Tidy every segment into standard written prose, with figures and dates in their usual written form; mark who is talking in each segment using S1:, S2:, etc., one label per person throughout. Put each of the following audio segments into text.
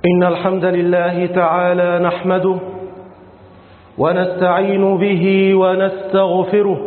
S1: إن الحمد لله تعالى نحمده ونستعين به ونستغفره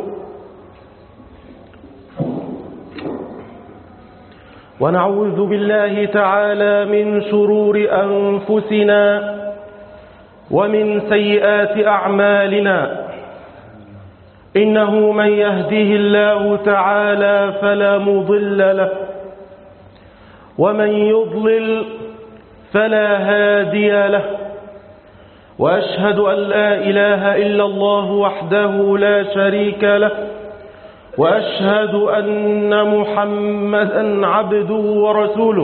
S1: ونعوذ بالله تعالى من شرور أنفسنا ومن سيئات أعمالنا. إنه من يهده الله تعالى فلا مضل له ومن يضلل فلا هادي له، وأشهد أن لا إله إلا الله وحده لا شريك له، وأشهد أن محمدا عبده ورسوله.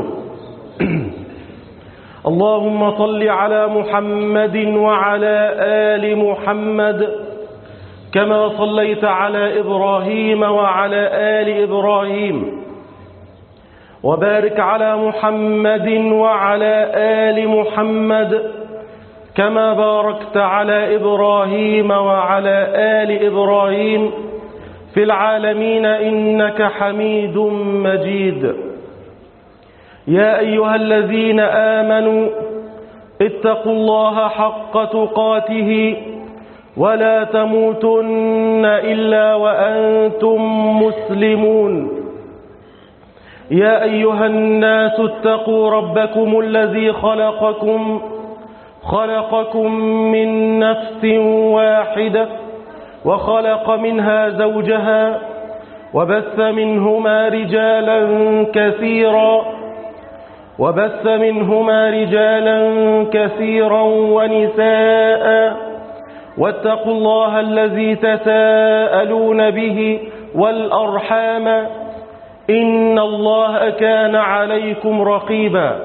S1: اللهم صل على محمد وعلى آل محمد كما صليت على إبراهيم وعلى آل إبراهيم، وبارك على محمد وعلى آل محمد كما باركت على إبراهيم وعلى آل إبراهيم في العالمين إنك حميد مجيد. يا أيها الذين آمنوا اتقوا الله حق تقاته ولا تموتن إلا وأنتم مسلمون. يا أيها الناس اتقوا ربكم الذي خلقكم من نفس واحدة وخلق منها زوجها وبث منهما رجالا كثيرا ونساء، واتقوا الله الذي تساءلون به والأرحام إن الله كان عليكم رقيبا.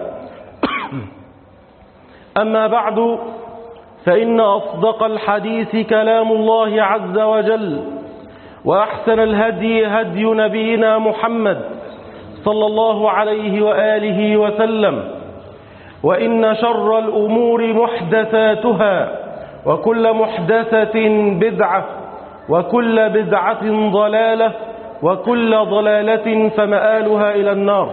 S1: أما بعد، فإن أصدق الحديث كلام الله عز وجل، وأحسن الهدي هدي نبينا محمد صلى الله عليه وآله وسلم، وإن شر الأمور محدثاتها، وكل محدثة بدعة، وكل بدعة ضلالة، وكل ضلالة فمآلها إلى النار.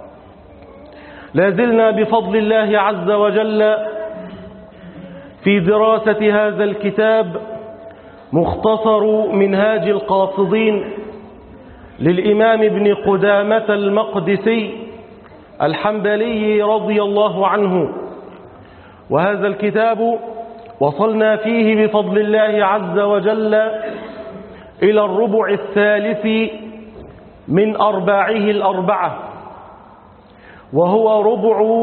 S1: لازلنا بفضل الله عز وجل في دراسة هذا الكتاب، مختصر منهاج القاصدين للإمام ابن قدامة المقدسي الحنبلي رضي الله عنه. وهذا الكتاب وصلنا فيه بفضل الله عز وجل إلى الربع الثالث من أرباعه الأربعة، وهو ربع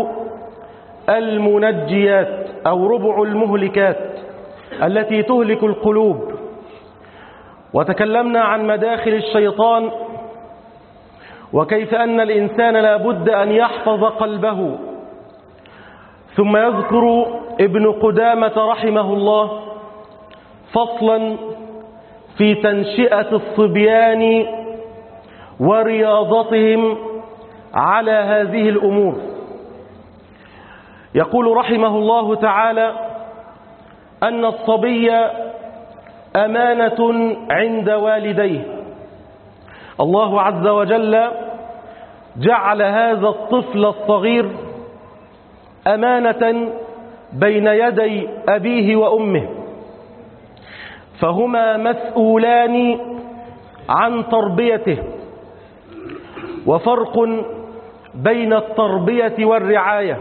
S1: المنجيات أو ربع المهلكات التي تهلك القلوب. وتكلمنا عن مداخل الشيطان، وكيف أن الإنسان لا بد أن يحفظ قلبه. ثم يذكر ابن قدامة رحمه الله فصلا في تنشئة الصبيان ورياضتهم على هذه الأمور. يقول رحمه الله تعالى أن الصبي أمانة عند والديه. الله عز وجل جعل هذا الطفل الصغير أمانة بين يدي أبيه وأمه، فهما مسؤولان عن تربيته. وفرق بين التربية والرعاية.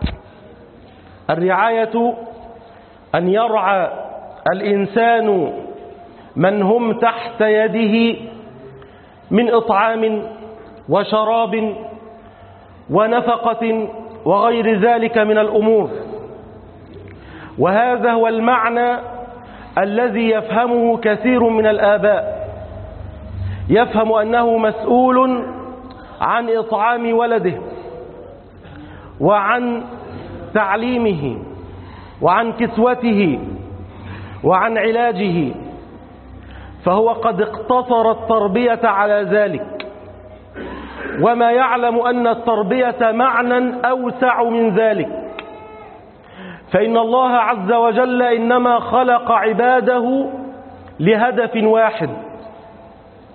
S1: الرعاية أن يرعى الإنسان من هم تحت يده من إطعام وشراب ونفقة وغير ذلك من الأمور. وهذا هو المعنى الذي يفهمه كثير من الآباء، يفهم أنه مسؤول عن إطعام ولده وعن تعليمه وعن كسوته وعن علاجه، فهو قد اقتصر التربية على ذلك، وما يعلم أن التربية معنى أوسع من ذلك. فإن الله عز وجل إنما خلق عباده لهدف واحد،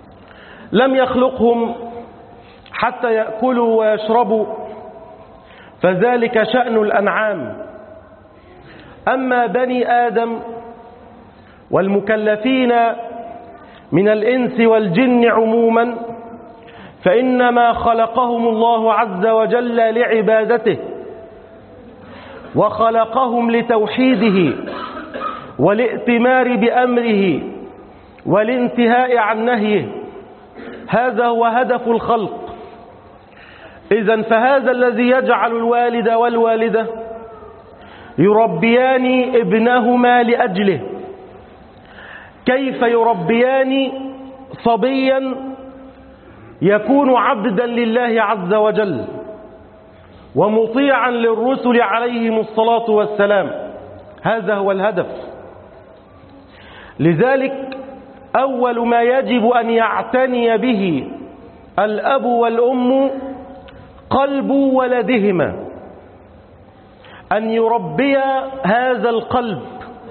S1: لم يخلقهم حتى يأكلوا ويشربوا، فذلك شأن الأنعام. أما بني آدم والمكلفين من الإنس والجن عموما فإنما خلقهم الله عز وجل لعبادته، وخلقهم لتوحيده والائتمار بأمره والانتهاء عن نهيه. هذا هو هدف الخلق. إذن فهذا الذي يجعل الوالد والوالدة يربيان ابنهما لأجله. كيف يربيان صبيا يكون عبدا لله عز وجل ومطيعا للرسل عليهم الصلاة والسلام؟ هذا هو الهدف. لذلك أول ما يجب أن يعتني به الأب والأم قلب ولدهما، أن يربي هذا القلب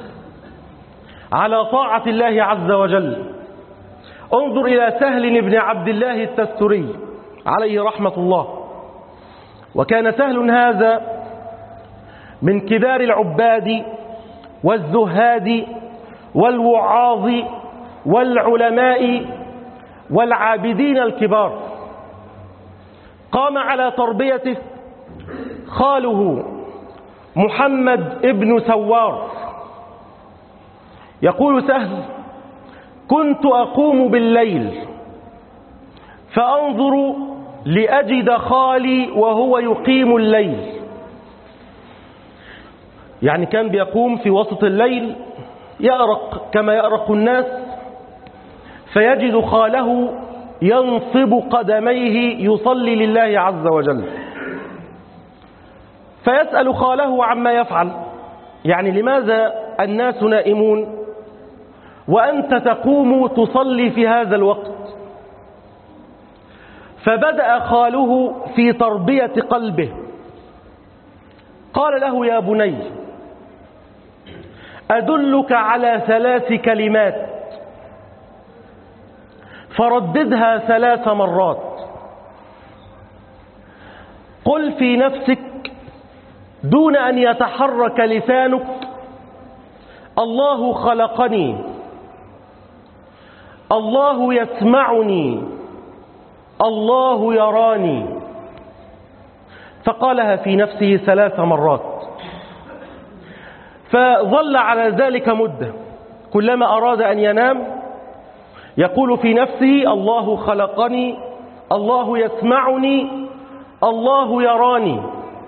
S1: على طاعة الله عز وجل. انظر إلى سهل بن عبد الله التستري عليه رحمة الله. وكان سهل هذا من كبار العباد والزهاد والوعاظ والعلماء والعابدين الكبار. قام على تربيته خاله محمد ابن سوار. يقول سهل: كنت أقوم بالليل فأنظر لأجد خالي وهو يقيم الليل. يعني كان بيقوم في وسط الليل يأرق كما يأرق الناس، فيجد خاله ينصب قدميه يصلي لله عز وجل، فيسأل خاله عما يفعل، يعني لماذا الناس نائمون وأنت تقوم تصلي في هذا الوقت؟ فبدأ خاله في تربية قلبه. قال له: يا بني، أدلك على 3 كلمات فرددها 3 مرات. قل في نفسك دون أن يتحرك لسانك: الله خلقني، الله يسمعني، الله يراني. فقالها في نفسه 3 مرات. فظل على ذلك مدة، كلما أراد أن ينام يقول في نفسه: الله خلقني، الله يسمعني، الله يراني.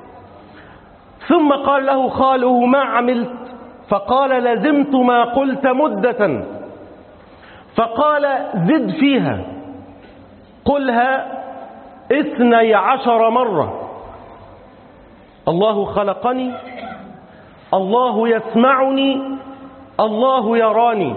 S1: ثم قال له خاله: ما عملت؟ فقال: لزمت ما قلت مدة. فقال: زد فيها، قلها 12 مرة: الله خلقني، الله يسمعني، الله يراني.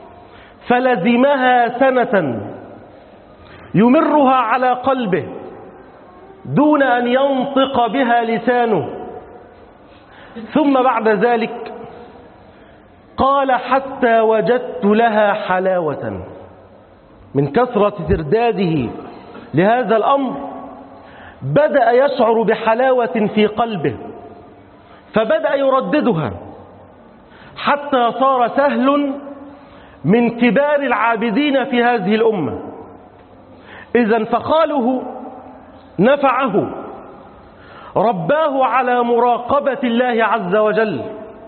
S1: فلزمها سنة يمرها على قلبه دون أن ينطق بها لسانه. ثم بعد ذلك قال: حتى وجدت لها حلاوة. من كثرة ترداده لهذا الأمر بدأ يشعر بحلاوة في قلبه، فبدأ يرددها حتى صار سهل من كبار العابدين في هذه الأمة. إذن فخاله نفعه، رباه على مراقبة الله عز وجل،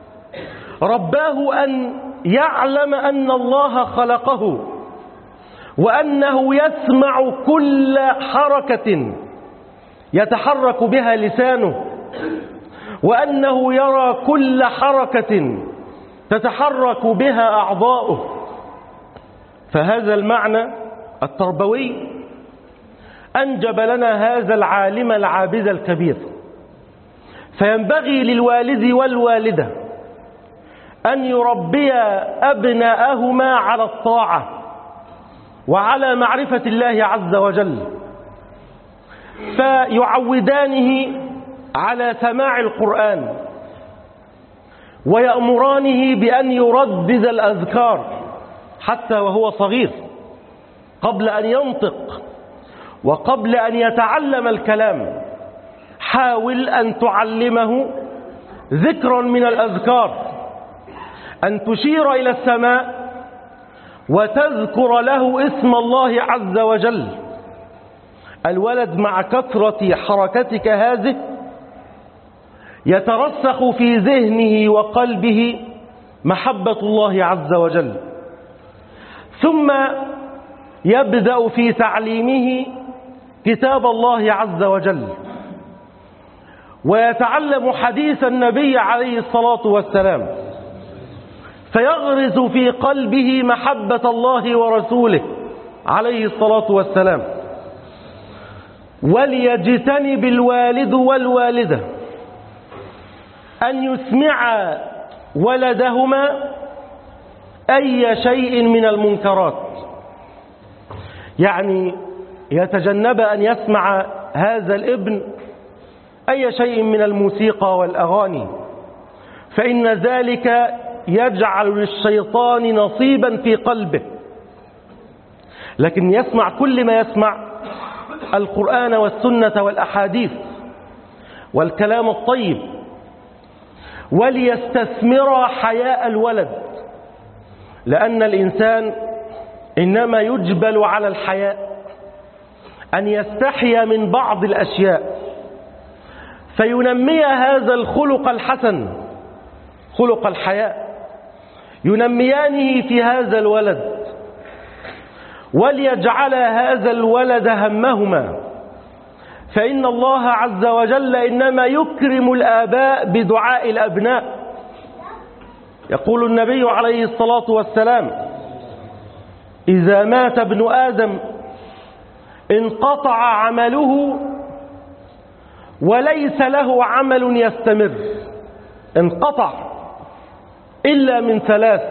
S1: رباه أن يعلم أن الله خلقه، وأنه يسمع كل حركة يتحرك بها لسانه، وأنه يرى كل حركة تتحرك بها أعضاؤه. فهذا المعنى التربوي أنجب لنا هذا العالم العابد الكبير. فينبغي للوالد والوالدة أن يربي أبناءهما على الطاعة وعلى معرفة الله عز وجل، فيعودانه على سماع القرآن، ويأمرانه بأن يردد الأذكار حتى وهو صغير قبل أن ينطق وقبل أن يتعلم الكلام، حاول أن تعلمه ذكرا من الأذكار، أن تشير إلى السماء وتذكر له اسم الله عز وجل. الولد مع كثرة حركتك هذه يترسخ في ذهنه وقلبه محبة الله عز وجل، ثم يبدأ في تعليمه كتاب الله عز وجل، ويتعلم حديث النبي عليه الصلاة والسلام، فيغرز في قلبه محبة الله ورسوله عليه الصلاة والسلام. وليجتنب الوالد والوالدة أن يسمع ولدهما أي شيء من المنكرات، يعني يتجنب أن يسمع هذا الابن أي شيء من الموسيقى والأغاني، فإن ذلك يجعل للشيطان نصيبا في قلبه. لكن يسمع كل ما يسمع القرآن والسنة والأحاديث والكلام الطيب، وليستثمر حياء الولد، لأن الإنسان إنما يجبل على الحياء، أن يستحي من بعض الأشياء، فينمي هذا الخلق الحسن خلق الحياء، ينميانه في هذا الولد، وليجعل هذا الولد همهما، فإن الله عز وجل إنما يكرم الآباء بدعاء الأبناء. يقول النبي عليه الصلاة والسلام: إذا مات ابن آدم انقطع عمله وليس له عمل يستمر، انقطع إلا من ثلاث،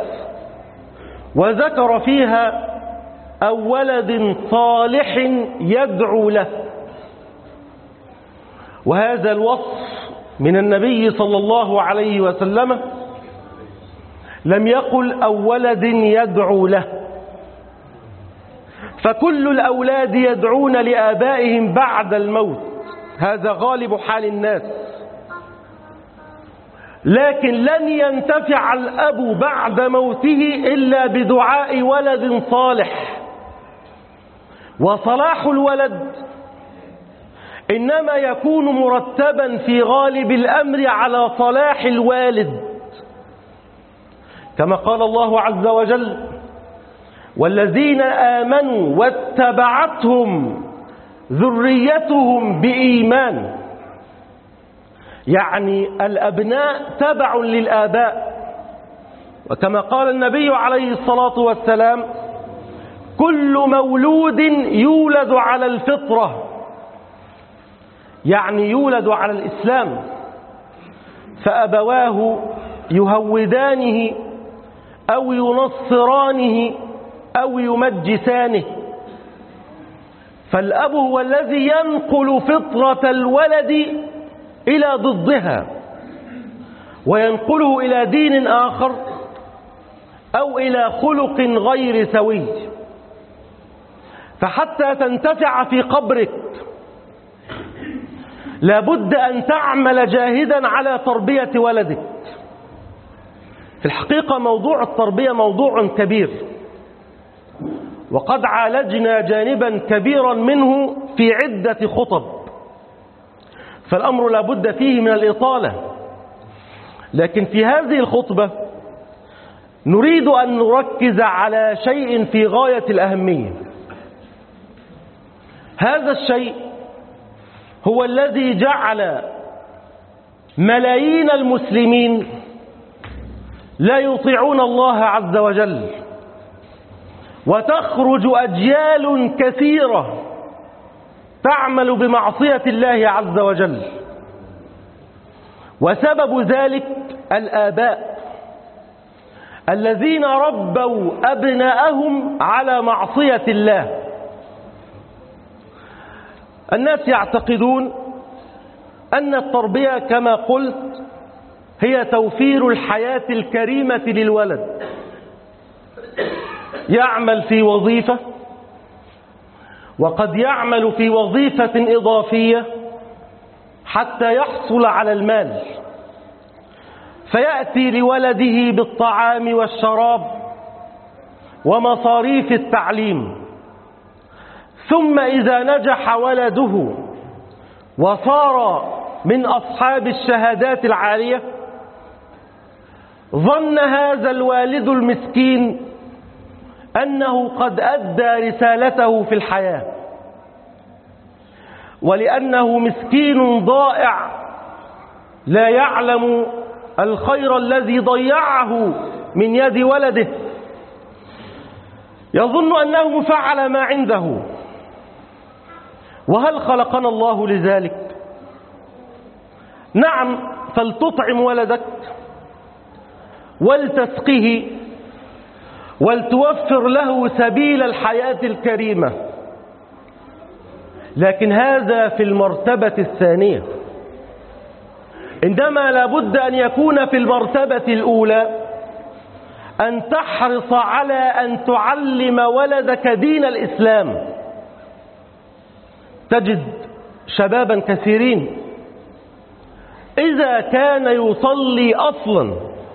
S1: وذكر فيها أو ولد صالح يدعو له. وهذا الوصف من النبي صلى الله عليه وسلم، لم يقل أو ولد يدعو له، فكل الأولاد يدعون لآبائهم بعد الموت، هذا غالب حال الناس، لكن لن ينتفع الأب بعد موته إلا بدعاء ولد صالح. وصلاح الولد إنما يكون مرتبا في غالب الأمر على صلاح الوالد، كما قال الله عز وجل: والذين آمنوا واتبعتهم ذريتهم بإيمان، يعني الأبناء تبع للآباء. وكما قال النبي عليه الصلاة والسلام: كل مولود يولد على الفطرة، يعني يولد على الإسلام، فأبواه يهودانه أو ينصرانه أو يمجسانه. فالأب هو الذي ينقل فطرة الولد إلى ضدها، وينقله إلى دين آخر أو إلى خلق غير سوي. فحتى تنتفع في قبرك لابد أن تعمل جاهدا على تربية ولدك. في الحقيقة موضوع التربية موضوع كبير، وقد عالجنا جانبا كبيرا منه في عدة خطب، فالأمر لابد فيه من الإطالة. لكن في هذه الخطبة نريد أن نركز على شيء في غاية الأهمية. هذا الشيء هو الذي جعل ملايين المسلمين لا يطيعون الله عز وجل، وتخرج أجيال كثيرة تعمل بمعصية الله عز وجل. وسبب ذلك الآباء الذين ربوا أبناءهم على معصية الله. الناس يعتقدون أن التربية كما قلت هي توفير الحياة الكريمة للولد، يعمل في وظيفة، وقد يعمل في وظيفة إضافية حتى يحصل على المال، فيأتي لولده بالطعام والشراب ومصاريف التعليم. ثم إذا نجح ولده وصار من أصحاب الشهادات العالية، ظن هذا الوالد المسكين أنه قد أدى رسالته في الحياة، ولأنه مسكين ضائع لا يعلم الخير الذي ضيعه من يد ولده، يظن أنه فعل ما عنده. وهل خلقنا الله لذلك؟ نعم، فلتطعم ولدك ولتسقه ولتوفر له سبيل الحياة الكريمة، لكن هذا في المرتبة الثانية. إنما لابد أن يكون في المرتبة الأولى أن تحرص على أن تعلم ولدك دين الإسلام. تجد شبابا كثيرين إذا كان يصلي أصلا،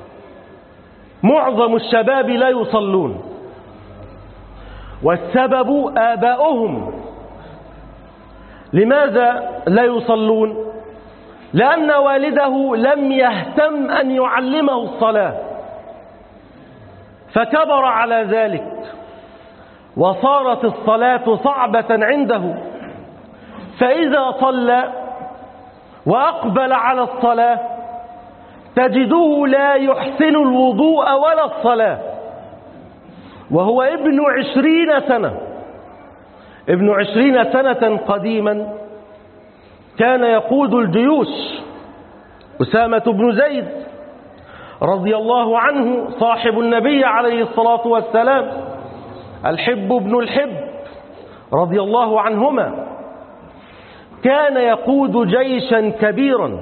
S1: معظم الشباب لا يصلون، والسبب آباؤهم. لماذا لا يصلون؟ لأن والده لم يهتم أن يعلمه الصلاة، فكبر على ذلك وصارت الصلاة صعبة عنده، فإذا صلى وأقبل على الصلاة تجده لا يحسن الوضوء ولا الصلاة، وهو ابن 20 سنة. ابن 20 سنة قديما كان يقود الجيوش، أسامة بن زيد رضي الله عنه صاحب النبي عليه الصلاة والسلام، الحب بن الحب رضي الله عنهما، كان يقود جيشا كبيرا،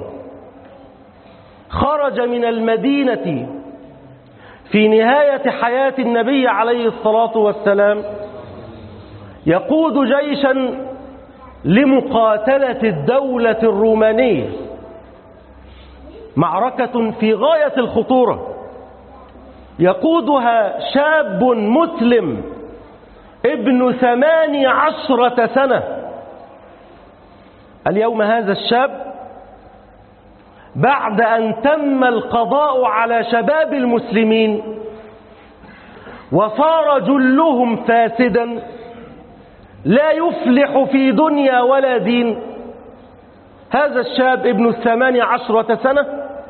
S1: خرج من المدينة في نهاية حياة النبي عليه الصلاة والسلام يقود جيشا لمقاتلة الدولة الرومانية، معركة في غاية الخطورة، يقودها شاب مسلم ابن 18 سنة. اليوم هذا الشاب بعد أن تم القضاء على شباب المسلمين وصار جلهم فاسدا لا يفلح في دنيا ولا دين، هذا الشاب ابن 18 سنة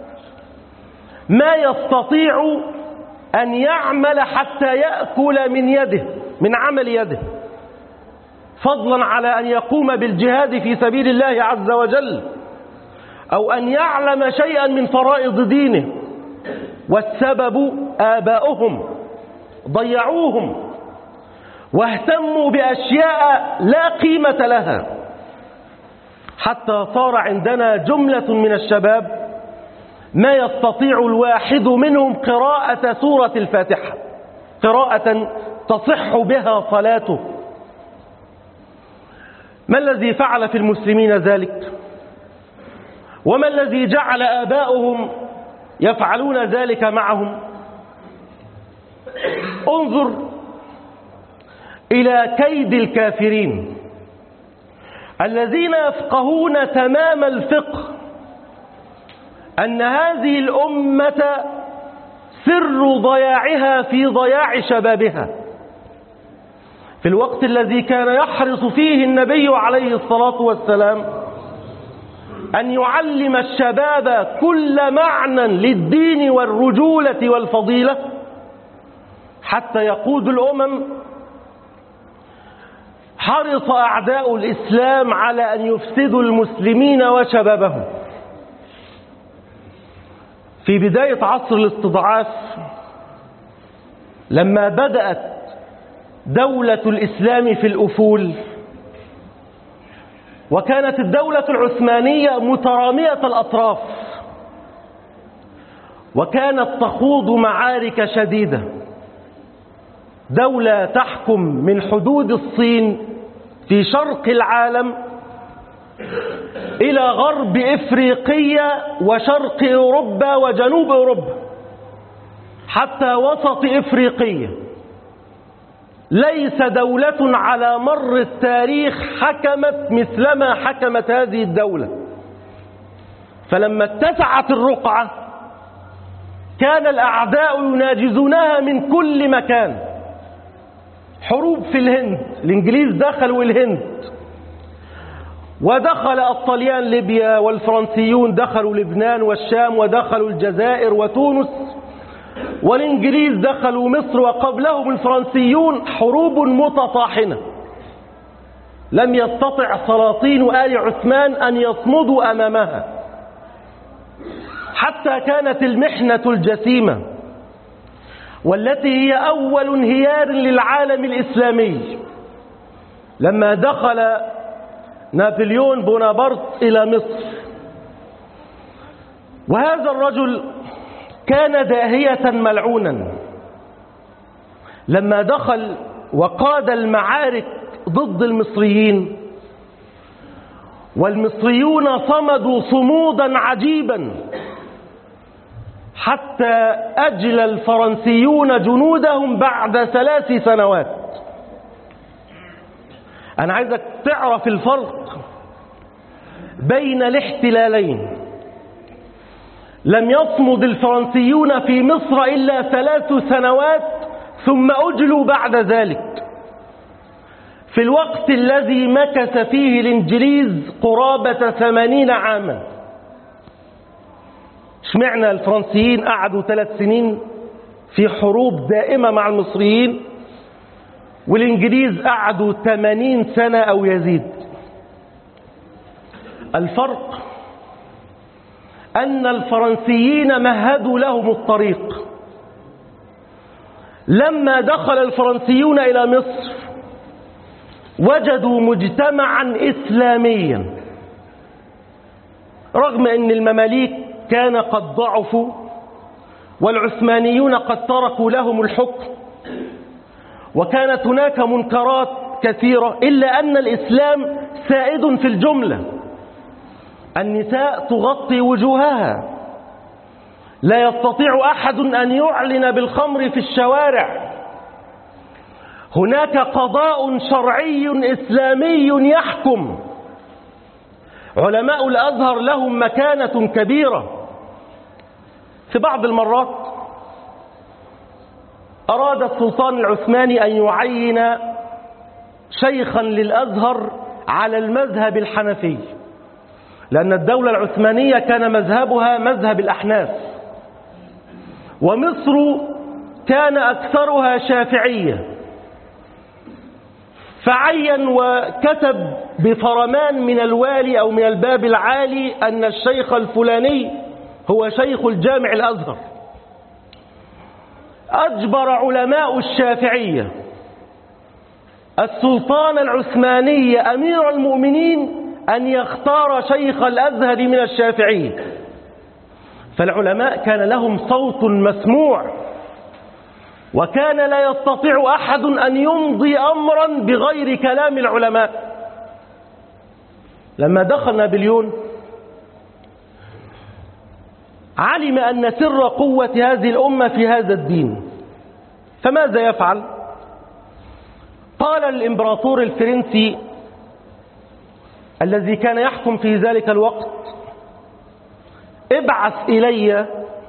S1: ما يستطيع أن يعمل حتى يأكل من يده، من عمل يده، فضلا على أن يقوم بالجهاد في سبيل الله عز وجل أو أن يعلم شيئا من فرائض دينه. والسبب آباؤهم ضيعوهم واهتموا بأشياء لا قيمة لها، حتى صار عندنا جملة من الشباب ما يستطيع الواحد منهم قراءة سورة الفاتحة قراءة تصح بها صلاته. ما الذي فعل في المسلمين ذلك؟ وما الذي جعل آباؤهم يفعلون ذلك معهم؟ انظر إلى كيد الكافرين الذين يفقهون تمام الفقه أن هذه الأمة سر ضياعها في ضياع شبابها. في الوقت الذي كان يحرص فيه النبي عليه الصلاة والسلام أن يعلم الشباب كل معنى للدين والرجولة والفضيلة حتى يقود الأمم، حرص أعداء الإسلام على أن يفسدوا المسلمين وشبابهم. في بداية عصر الاستضعاف لما بدأت دولة الإسلام في الأفول، وكانت الدولة العثمانية مترامية الأطراف وكانت تخوض معارك شديدة، دولة تحكم من حدود الصين في شرق العالم إلى غرب إفريقيا وشرق أوروبا وجنوب أوروبا حتى وسط إفريقيا. ليس دولة على مر التاريخ حكمت مثلما حكمت هذه الدولة. فلما اتسعت الرقعة كان الأعداء يناجزونها من كل مكان. حروب في الهند، الإنجليز دخلوا الهند، ودخل الطليان ليبيا، والفرنسيون دخلوا لبنان والشام، ودخلوا الجزائر وتونس، والإنجليز دخلوا مصر، وقبلهم الفرنسيون. حروب متطاحنة لم يستطع سلاطين آل عثمان أن يصمدوا أمامها، حتى كانت المحنة الجسيمة والتي هي أول انهيار للعالم الإسلامي لما دخل نابليون بونابرت إلى مصر. وهذا الرجل كان داهية ملعونا. لما دخل وقاد المعارك ضد المصريين، والمصريون صمدوا صمودا عجيبا حتى أجلى الفرنسيون جنودهم بعد 3 سنوات. أنا عايزك تعرف الفرق بين الاحتلالين. لم يصمد الفرنسيون في مصر إلا 3 سنوات ثم أجلوا بعد ذلك، في الوقت الذي مكث فيه الإنجليز قرابة 80 عاما. اشمعنى الفرنسيين قعدوا 3 سنين في حروب دائمة مع المصريين، والإنجليز قعدوا 80 سنة أو يزيد؟ الفرق أن الفرنسيين مهدوا لهم الطريق. لما دخل الفرنسيون إلى مصر وجدوا مجتمعا إسلاميا، رغم أن المماليك كان قد ضعفوا والعثمانيون قد تركوا لهم الحكم، وكانت هناك منكرات كثيرة، إلا أن الإسلام سائد في الجملة. النساء تغطي وجوهها، لا يستطيع أحد أن يعلن بالخمر في الشوارع. هناك قضاء شرعي إسلامي يحكم. علماء الأزهر لهم مكانة كبيرة. في بعض المرات أراد السلطان العثماني أن يعين شيخا للأزهر على المذهب الحنفي، لأن الدولة العثمانية كان مذهبها مذهب الأحناف، ومصر كان أكثرها شافعية. فعين وكتب بفرمان من الوالي أو من الباب العالي أن الشيخ الفلاني هو شيخ الجامع الأزهر. أجبر علماء الشافعية السلطان العثماني أمير المؤمنين أن يختار شيخ الأزهر من الشافعية. فالعلماء كان لهم صوت مسموع، وكان لا يستطيع أحد أن يمضي أمرا بغير كلام العلماء. لما دخل نابليون علم أن سر قوة هذه الأمة في هذا الدين، فماذا يفعل؟ قال الإمبراطور الفرنسي الذي كان يحكم في ذلك الوقت: ابعث إلي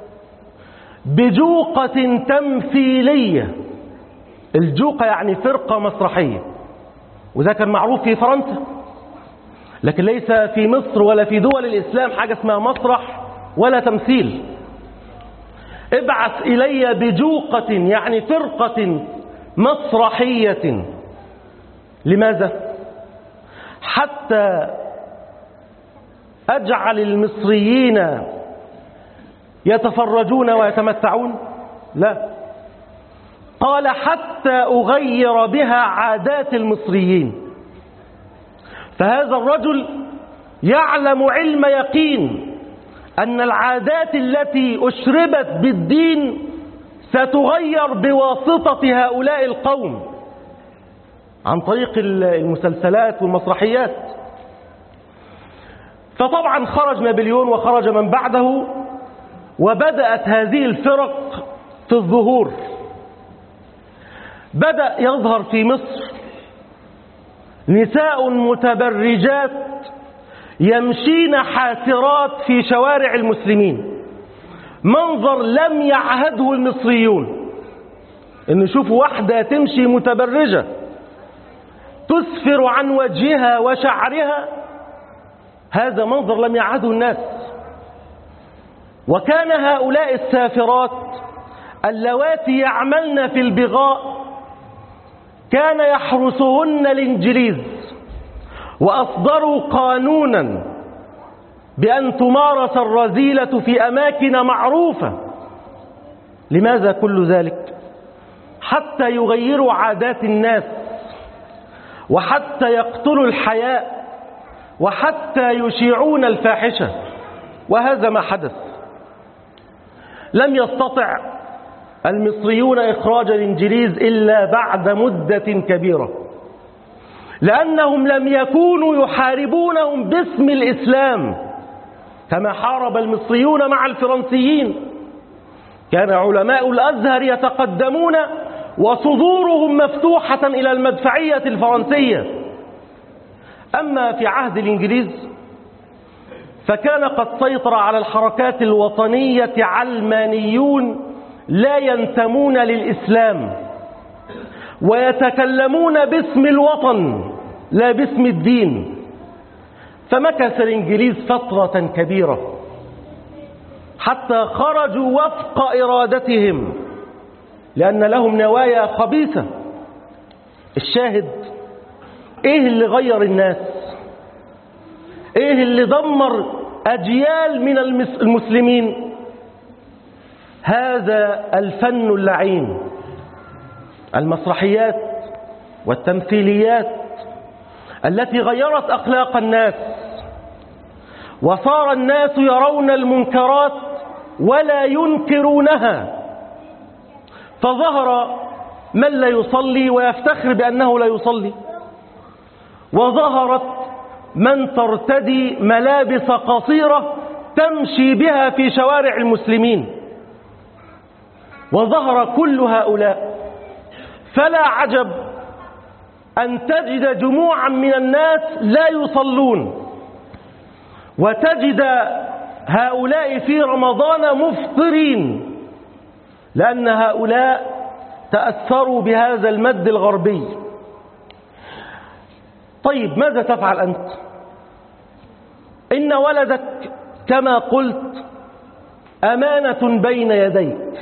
S1: بجوقة تمثيلية. الجوقة يعني فرقة مسرحية، وذا كان معروف في فرنسا، لكن ليس في مصر ولا في دول الإسلام حاجة اسمها مسرح ولا تمثيل. ابعث إلي بجوقة يعني فرقة مسرحية. لماذا؟ حتى أجعل المصريين يتفرجون ويتمتعون؟ لا، قال حتى أغير بها عادات المصريين. فهذا الرجل يعلم علم يقين أن العادات التي أشربت بالدين ستغير بواسطة هؤلاء القوم عن طريق المسلسلات والمسرحيات. فطبعا خرج نابليون وخرج من بعده، وبدأت هذه الفرق في الظهور. بدأ يظهر في مصر نساء متبرجات يمشين حاسرات في شوارع المسلمين، منظر لم يعهده المصريون. إن نشوفوا واحدة تمشي متبرجة تسفر عن وجهها وشعرها، هذا منظر لم يعهده الناس. وكان هؤلاء السافرات اللواتي يعملن في البغاء كان يحرسهن الإنجليز، وأصدروا قانونا بأن تمارس الرذيلة في أماكن معروفة. لماذا كل ذلك؟ حتى يغيروا عادات الناس، وحتى يقتلوا الحياء، وحتى يشيعون الفاحشة. وهذا ما حدث. لم يستطع المصريون إخراج الإنجليز إلا بعد مدة كبيرة، لأنهم لم يكونوا يحاربونهم باسم الإسلام كما حارب المصريون مع الفرنسيين. كان علماء الأزهر يتقدمون وصدورهم مفتوحة إلى المدفعية الفرنسية. أما في عهد الإنجليز فكان قد سيطر على الحركات الوطنية علمانيون لا ينتمون للإسلام، ويتكلمون باسم الوطن لا باسم الدين. فمكث الإنجليز فترة كبيرة حتى خرجوا وفق إرادتهم، لأن لهم نوايا خبيثة. الشاهد، إيه اللي غير الناس؟ إيه اللي دمر أجيال من المسلمين؟ هذا الفن اللعين، المسرحيات والتمثيليات التي غيرت أخلاق الناس، وصار الناس يرون المنكرات ولا ينكرونها. فظهر من لا يصلي ويفتخر بأنه لا يصلي، وظهرت من ترتدي ملابس قصيرة تمشي بها في شوارع المسلمين، وظهر كل هؤلاء. فلا عجب أن تجد جموعا من الناس لا يصلون، وتجد هؤلاء في رمضان مفطرين، لأن هؤلاء تأثروا بهذا المد الغربي. طيب ماذا تفعل أنت؟ إن ولدك كما قلت أمانة بين يديك.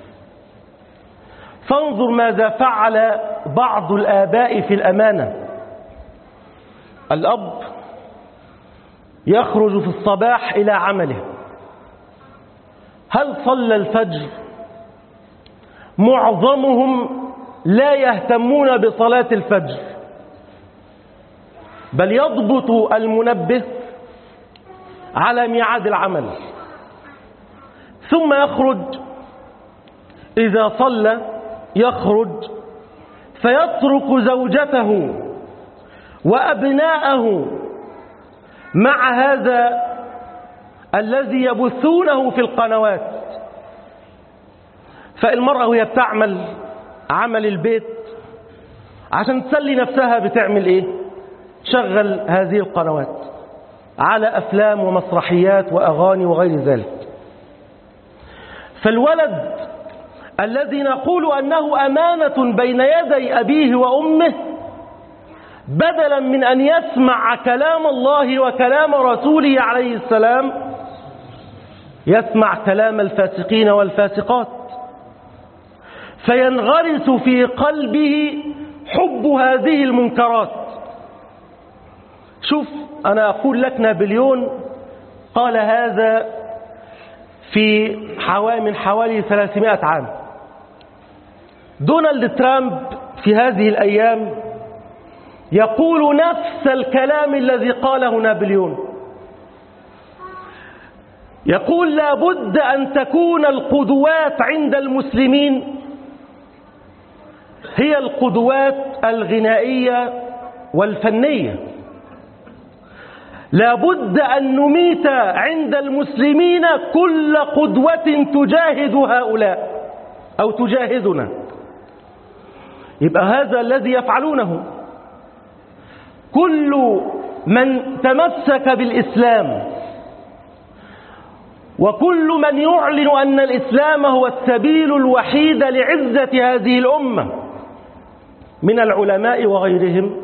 S1: فانظر ماذا فعل بعض الآباء في الأمانة. الأب يخرج في الصباح إلى عمله، هل صلى الفجر؟ معظمهم لا يهتمون بصلاة الفجر، بل يضبط المنبه على ميعاد العمل، ثم يخرج. إذا صلى يخرج فيترك زوجته وأبناءه مع هذا الذي يبثونه في القنوات. فالمرأة وهي بتعمل عمل البيت عشان تسلي نفسها بتعمل ايه؟ شغل هذه القنوات على أفلام ومسرحيات وأغاني وغير ذلك. فالولد الذي نقول أنه أمانة بين يدي أبيه وأمه، بدلا من أن يسمع كلام الله وكلام رسوله عليه السلام، يسمع كلام الفاسقين والفاسقات، فينغرس في قلبه حب هذه المنكرات. شوف، أنا أقول لك نابليون قال هذا في من حوالي 300 عام. دونالد ترامب في هذه الأيام يقول نفس الكلام الذي قاله نابليون. يقول لابد أن تكون القدوات عند المسلمين هي القدوات الغنائية والفنية. لابد أن نميت عند المسلمين كل قدوة تجاهد هؤلاء أو تجاهدنا. يبقى هذا الذي يفعلونه. كل من تمسك بالإسلام وكل من يعلن أن الإسلام هو السبيل الوحيد لعزة هذه الأمة من العلماء وغيرهم،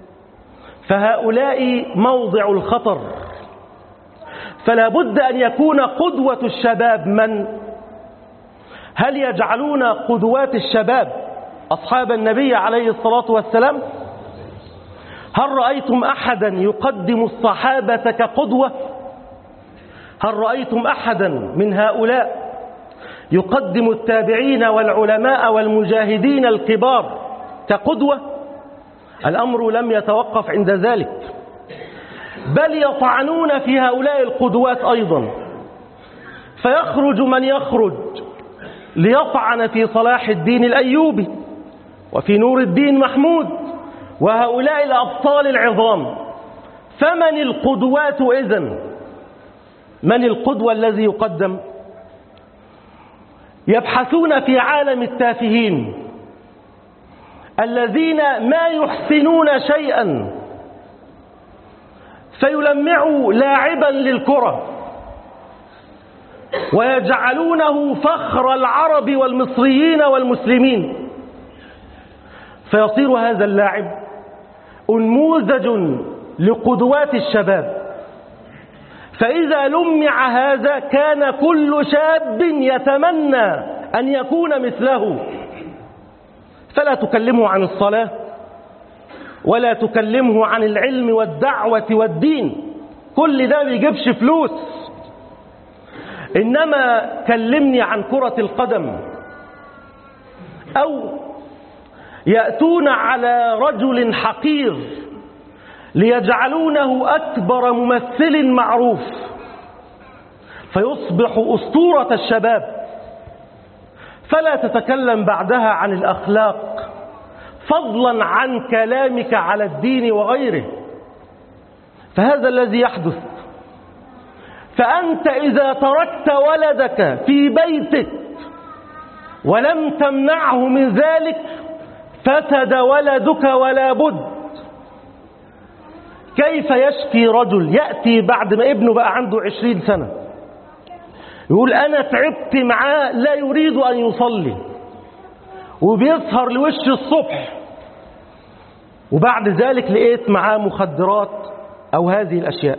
S1: فهؤلاء موضع الخطر. فلا بد أن يكون قدوة الشباب من؟ هل يجعلون قدوات الشباب أصحاب النبي عليه الصلاة والسلام؟ هل رأيتم أحدا يقدم الصحابة كقدوة؟ هل رأيتم أحدا من هؤلاء يقدم التابعين والعلماء والمجاهدين الكبار كقدوة؟ الأمر لم يتوقف عند ذلك، بل يطعنون في هؤلاء القدوات أيضا. فيخرج من يخرج ليطعن في صلاح الدين الأيوبي وفي نور الدين محمود وهؤلاء الأبطال العظام. فمن القدوات إذن؟ من القدوة الذي يقدم؟ يبحثون في عالم التافهين الذين ما يحسنون شيئا فيلمعوا لاعبا للكرة ويجعلونه فخر العرب والمصريين والمسلمين، فيصير هذا اللاعب أنموذج لقدوات الشباب. فإذا لمع هذا كان كل شاب يتمنى أن يكون مثله. فلا تكلمه عن الصلاة ولا تكلمه عن العلم والدعوة والدين، كل ده بيجيبش فلوس. إنما كلمني عن كرة القدم. أو يأتون على رجل حقير ليجعلونه أكبر ممثل معروف فيصبح أسطورة الشباب. فلا تتكلم بعدها عن الأخلاق فضلا عن كلامك على الدين وغيره. فهذا الذي يحدث. فأنت إذا تركت ولدك في بيتك ولم تمنعه من ذلك فسد ولدك ولا بد. كيف يشكي رجل يأتي بعد ما ابنه بقى عنده 20 سنة يقول أنا تعبت معاه، لا يريد أن يصلي وبيسهر لوش الصبح، وبعد ذلك لقيت معاه مخدرات أو هذه الأشياء.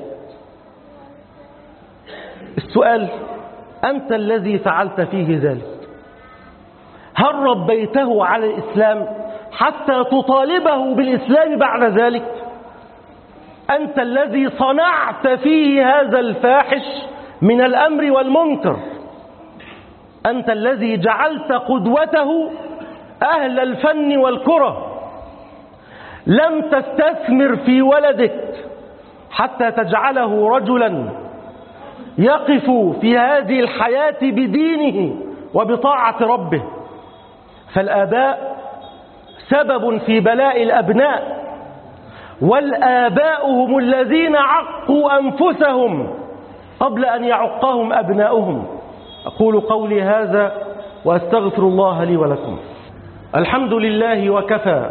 S1: السؤال: أنت الذي فعلت فيه ذلك، هل ربيته على الإسلام حتى تطالبه بالإسلام بعد ذلك؟ أنت الذي صنعت فيه هذا الفاحش من الأمر والمنكر. أنت الذي جعلت قدوته أهل الفن والكرة. لم تستثمر في ولدك حتى تجعله رجلا يقف في هذه الحياة بدينه وبطاعة ربه. فالآباء سبب في بلاء الأبناء، والآباء هم الذين عقوا أنفسهم قبل أن يعقهم أبناؤهم. أقول قولي هذا وأستغفر الله لي ولكم. الحمد لله وكفى،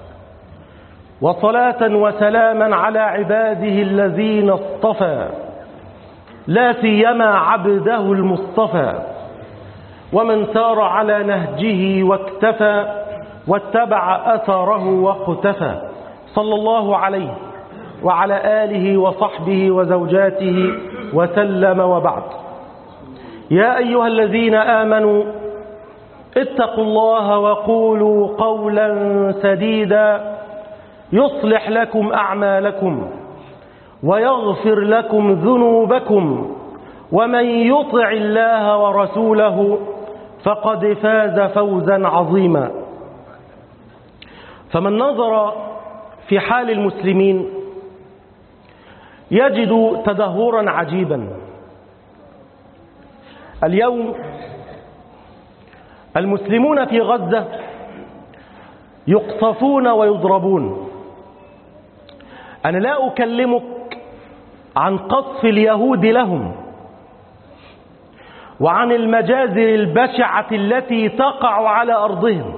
S1: وصلاة وسلاما على عباده الذين اصطفى، لا سيما عبده المصطفى، ومن سار على نهجه واكتفى واتبع أثره واقتفى، صلى الله عليه وعلى آله وصحبه وزوجاته وسلم. وبعد. يا أيها الذين آمنوا اتقوا الله وقولوا قولا سديدا يصلح لكم أعمالكم ويغفر لكم ذنوبكم، ومن يطع الله ورسوله فقد فاز فوزا عظيما. فمن نظر في حال المسلمين يجد تدهورا عجيبا. اليوم المسلمون في غزة يقصفون ويضربون. أنا لا أكلمك عن قصف اليهود لهم وعن المجازر البشعة التي تقع على أرضهم،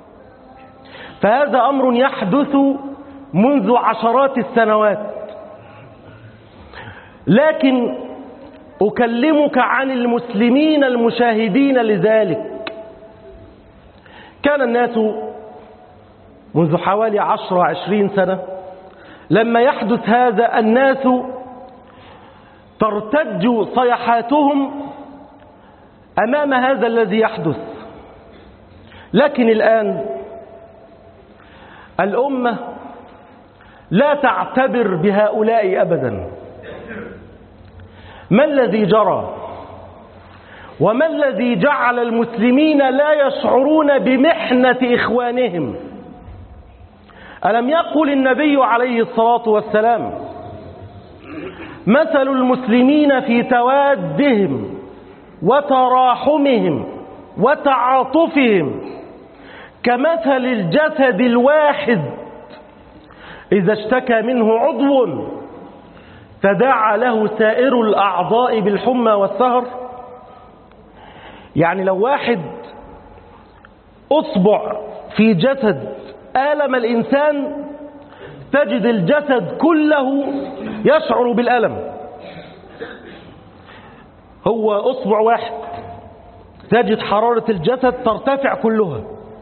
S1: فهذا أمر يحدث منذ عشرات السنوات. لكن أكلمك عن المسلمين المشاهدين لذلك. كان الناس منذ حوالي 10-20 سنة لما يحدث هذا الناس ترتج صيحاتهم أمام هذا الذي يحدث. لكن الآن الأمة لا تعتبر بهؤلاء أبدا. ما الذي جرى؟ وما الذي جعل المسلمين لا يشعرون بمحنة إخوانهم؟ ألم يقل النبي عليه الصلاة والسلام: مثل المسلمين في توادهم وتراحمهم وتعاطفهم كمثل الجسد الواحد إذا اشتكى منه عضو تداعى له سائر الأعضاء بالحمى والسهر. يعني لو واحد أصبع في جسد آلم الإنسان تجد الجسد كله يشعر بالألم. هو أصبع واحد تجد حرارة الجسد ترتفع كلها،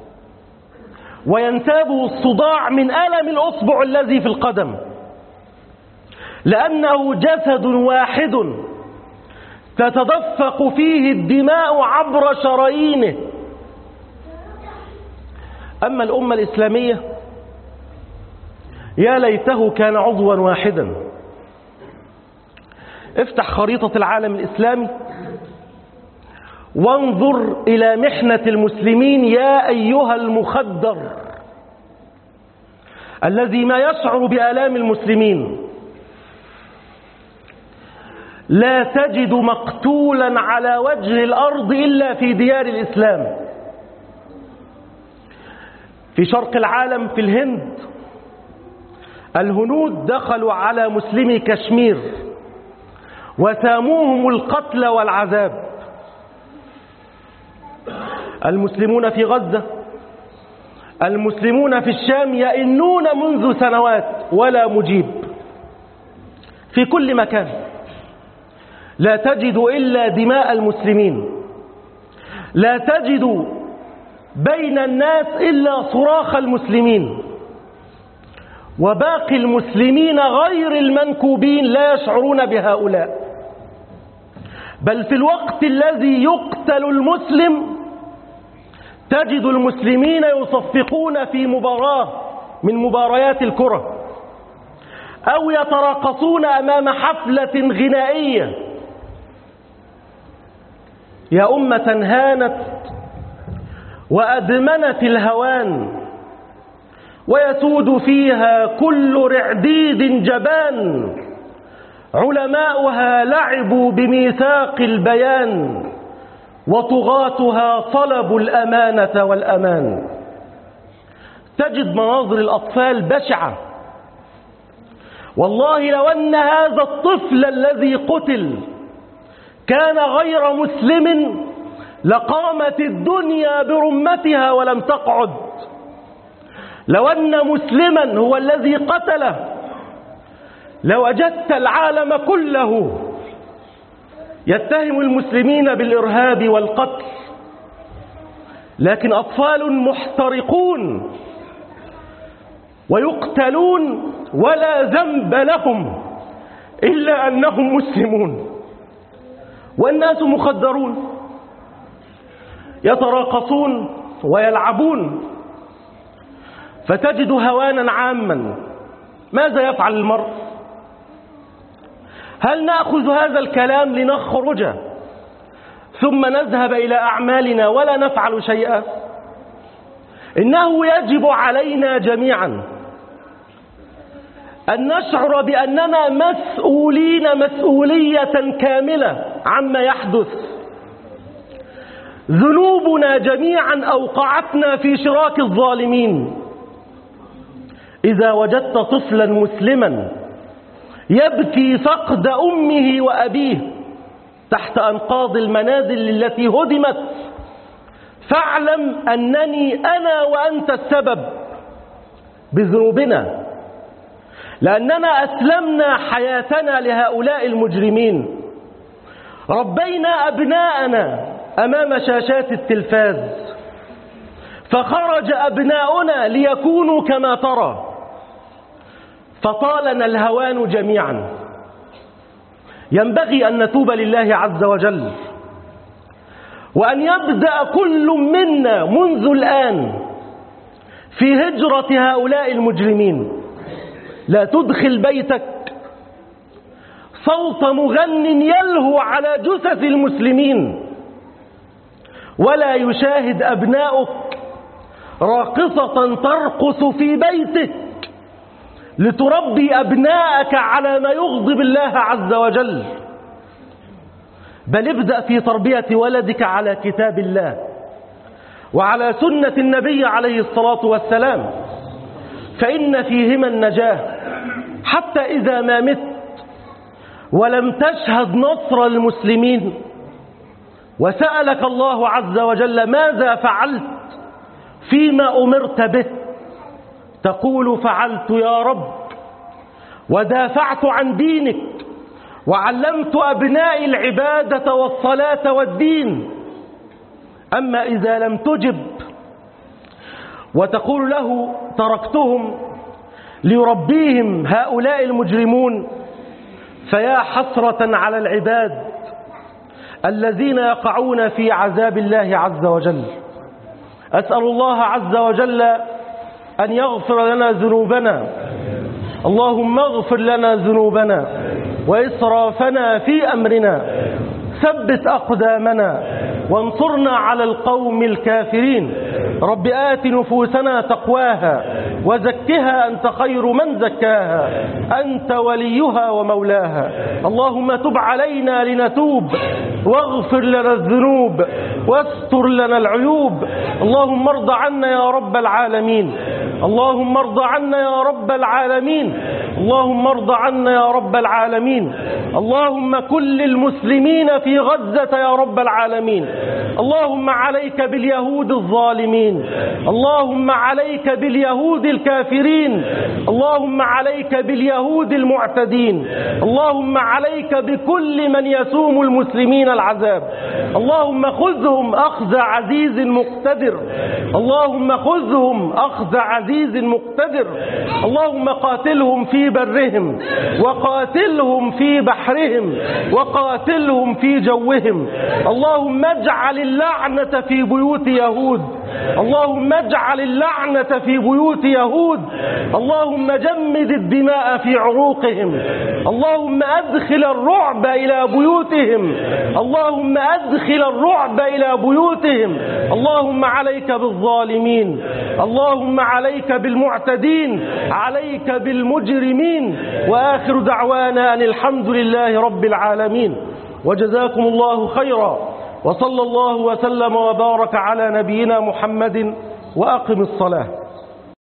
S1: وينتابه الصداع من ألم الأصبع الذي في القدم، لأنه جسد واحد تتدفق فيه الدماء عبر شرايينه. أما الأمة الإسلامية يا ليته كان عضوا واحدا. افتح خريطة العالم الإسلامي وانظر إلى محنة المسلمين يا أيها المخدر الذي ما يشعر بآلام المسلمين. لا تجد مقتولا على وجه الأرض إلا في ديار الإسلام. في شرق العالم في الهند الهنود دخلوا على مسلمي كشمير وساموهم القتل والعذاب. المسلمون في غزة، المسلمون في الشام يئنون منذ سنوات ولا مجيب. في كل مكان لا تجد إلا دماء المسلمين، لا تجد بين الناس إلا صراخ المسلمين، وباقي المسلمين غير المنكوبين لا يشعرون بهؤلاء. بل في الوقت الذي يقتل المسلم تجد المسلمين يصفقون في مباراة من مباريات الكرة أو يتراقصون أمام حفلة غنائية. يا أمة هانت وأدمنت الهوان ويسود فيها كل رعديد جبان، علماؤها لعبوا بميثاق البيان وطغاتها طلبوا الأمانة والأمان. تجد مناظر الأطفال بشعة. والله لو أن هذا الطفل الذي قتل كان غير مسلم لقامت الدنيا برمتها ولم تقعد. لو أن مسلما هو الذي قتله لوجدت العالم كله يتهم المسلمين بالإرهاب والقتل. لكن أطفال محترقون ويقتلون ولا ذنب لهم إلا أنهم مسلمون، والناس مخدرون يتراقصون ويلعبون. فتجد هوانا عاما. ماذا يفعل المرء؟ هل نأخذ هذا الكلام لنخرج ثم نذهب إلى أعمالنا ولا نفعل شيئا؟ إنه يجب علينا جميعا أن نشعر بأننا مسؤولين مسؤولية كاملة عما يحدث. ذنوبنا جميعا أوقعتنا في شراك الظالمين. إذا وجدت طفلا مسلما يبكي فقد أمه وأبيه تحت أنقاض المنازل التي هدمت، فاعلم أنني أنا وأنت السبب بذنوبنا، لأننا أسلمنا حياتنا لهؤلاء المجرمين، ربينا أبناءنا أمام شاشات التلفاز، فخرج أبناؤنا ليكونوا كما ترى، فطالنا الهوان جميعا. ينبغي أن نتوب لله عز وجل، وأن يبدأ كل منا منذ الآن في هجرة هؤلاء المجرمين. لا تدخل بيتك صوت مغن يلهو على جثث المسلمين، ولا يشاهد أبناؤك راقصة ترقص في بيتك لتربي أبناءك على ما يغضب الله عز وجل. بل ابدأ في تربية ولدك على كتاب الله وعلى سنة النبي عليه الصلاة والسلام، فإن فيهما النجاة. حتى إذا ما مت ولم تشهد نصر المسلمين وسألك الله عز وجل ماذا فعلت فيما أمرت به، تقول فعلت يا رب ودافعت عن دينك وعلمت أبنائي العبادة والصلاة والدين. أما إذا لم تجب وتقول له تركتهم ليربيهم هؤلاء المجرمون، فيا حسرة على العباد الذين يقعون في عذاب الله عز وجل. أسأل الله عز وجل أن يغفر لنا ذنوبنا. اللهم اغفر لنا ذنوبنا وإسرافنا في أمرنا، ثبت أقدامنا وانصرنا على القوم الكافرين. رب آت نفوسنا تقواها وزكها أنت خير من زكاها، أنت وليها ومولاها. اللهم تب علينا لنتوب، واغفر لنا الذنوب واستر لنا العيوب. اللهم ارض عنا يا رب العالمين، اللهم ارض عنا يا رب العالمين، اللهم ارض عنا يا رب العالمين. اللهم كل المسلمين في غزة يا رب العالمين. اللهم عليك باليهود الظالمين، اللهم عليك باليهود الكافرين، اللهم عليك باليهود المعتدين، اللهم عليك بكل من يسوم المسلمين العذاب. اللهم خذهم أخذ عزيز مقتدر، اللهم خذهم أخذ عزيز مقتدر. اللهم قاتلهم في برهم وقاتلهم في بحرهم وقاتلهم في جوهم. اللهم اجعل اللعنة في بيوت يهود، اللهم اجعل اللعنة في بيوت يهود. اللهم جمد الدماء في عروقهم، اللهم أدخل الرعب إلى بيوتهم، اللهم أدخل الرعب إلى بيوتهم. اللهم عليك بالظالمين، اللهم عليك بالمعتدين، عليك بالمجرمين. وآخر دعوانا أن الحمد لله رب العالمين. وجزاكم الله خيرا، وصلى الله وسلم وبارك على نبينا محمد. وأقم الصلاة.